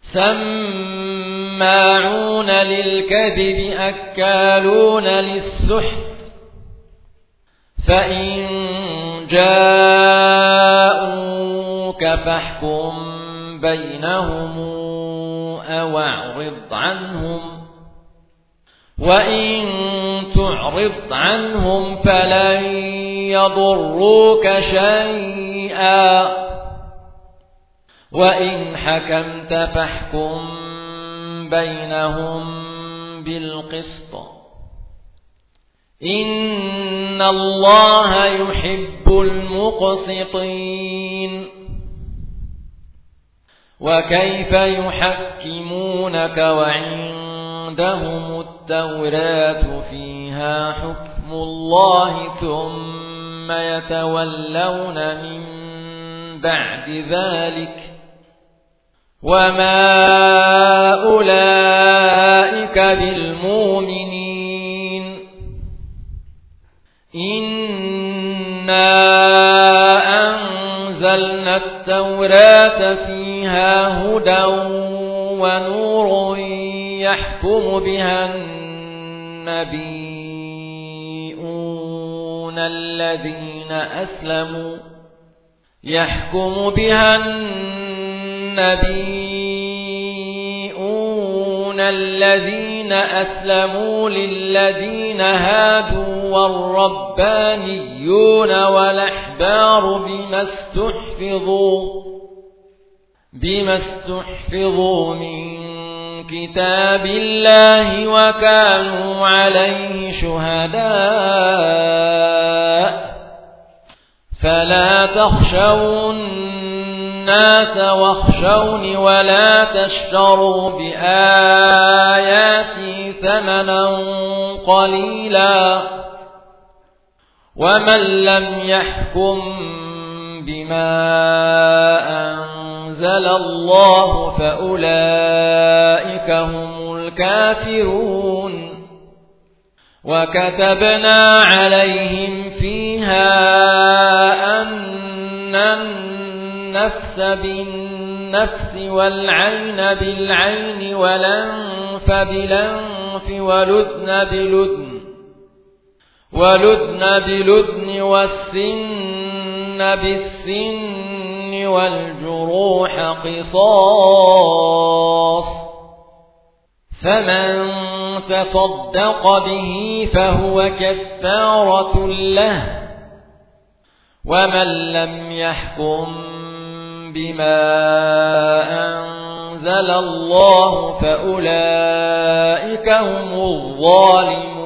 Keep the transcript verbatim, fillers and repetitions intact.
سماعون للكذب أكالون للسحت فإن جاءوك فاحكم بينهم أو اعرض عنهم وإن تعرض عنهم فلن يضروك شيئا وإن حكمت فاحكم بينهم بالقسط إن الله يحب المقسطين وكيف يحكمونك وعندهم التوراة فيها حكم الله ثم يتولون من بعد ذلك وما أولئك بالمؤمنين إنا أنزلنا التوراة فيها هدى ونور يحكم بها النبيون الذين أسلموا يحكم بها النبيون الذين أسلموا للذين هادوا والربانيون والأحبار بما استحفظوا بما استحفظوا من كتاب الله وكانوا عليه شهداء فلا تخشوا الناس واخشوني ولا تشتروا بآياتي ثمنا قليلا ومن لم يحكم بما أنزل الله فأولئك هم الكافرون وكتبنا عليهم فيها أن النفس بالنفس والعين بالعين والأنف بالأنف والأذن بالأذن والأذن بالأذن والسن بالسن والجروح قصاص فمن تصدق به فهو كفارة له ومن لم يحكم بما أنزل الله فأولئك هم الظالمون